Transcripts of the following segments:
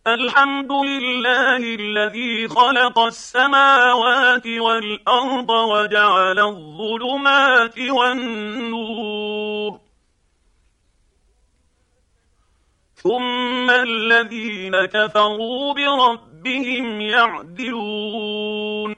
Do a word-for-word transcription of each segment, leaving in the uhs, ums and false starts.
الحمد لله الذي خلق السماوات والأرض وجعل الظلمات والنور ثم الذين كفروا بربهم يعدلون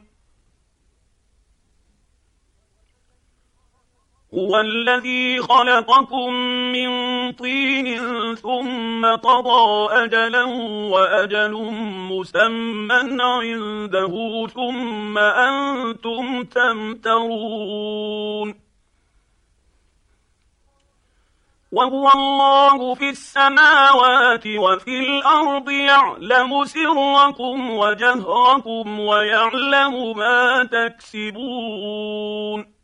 هو الذي خلقكم من طين ثم قضى أجلا وأجل مسمى عنده ثم أنتم تمترون وهو الله في السماوات وفي الأرض يعلم سركم وجهركم ويعلم ما تكسبون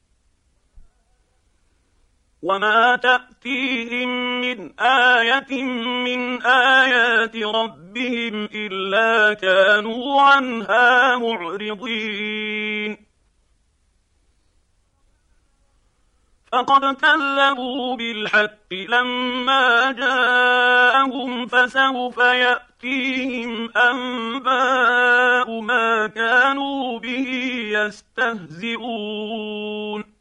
وما تأتيهم من آية من آيات ربهم إلا كانوا عنها معرضين فقد كذبوا بالحق لما جاءهم فسوف يأتيهم أنباء ما كانوا به يستهزئون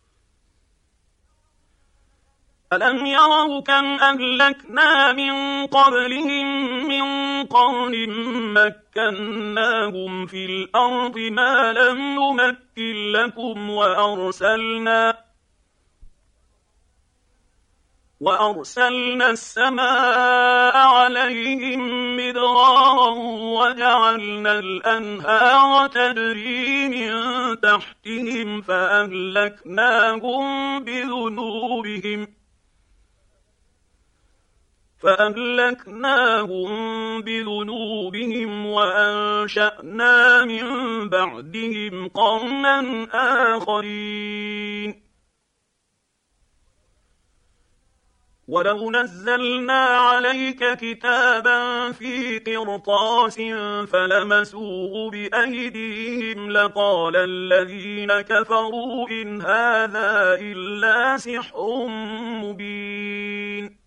ألم يروا كم أهلكنا من قبلهم من قرن مكناهم في الأرض ما لم نمكن لكم وأرسلنا وأرسلنا السماء عليهم مدرارا وجعلنا الأنهار تجري من تحتهم فأهلكناهم بذنوبهم فأهلكناهم بذنوبهم وأنشأنا من بعدهم قرنا آخرين ولو نزلنا عليك كتابا في قرطاس فلمسوه بأيديهم لقال الذين كفروا إن هذا إلا سحر مبين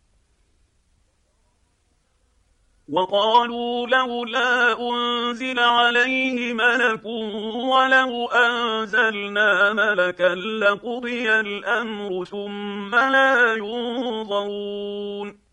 وقالوا لولا أنزل عليه ملك ولو أنزلنا ملكا لقضي الأمر ثم لا ينظرون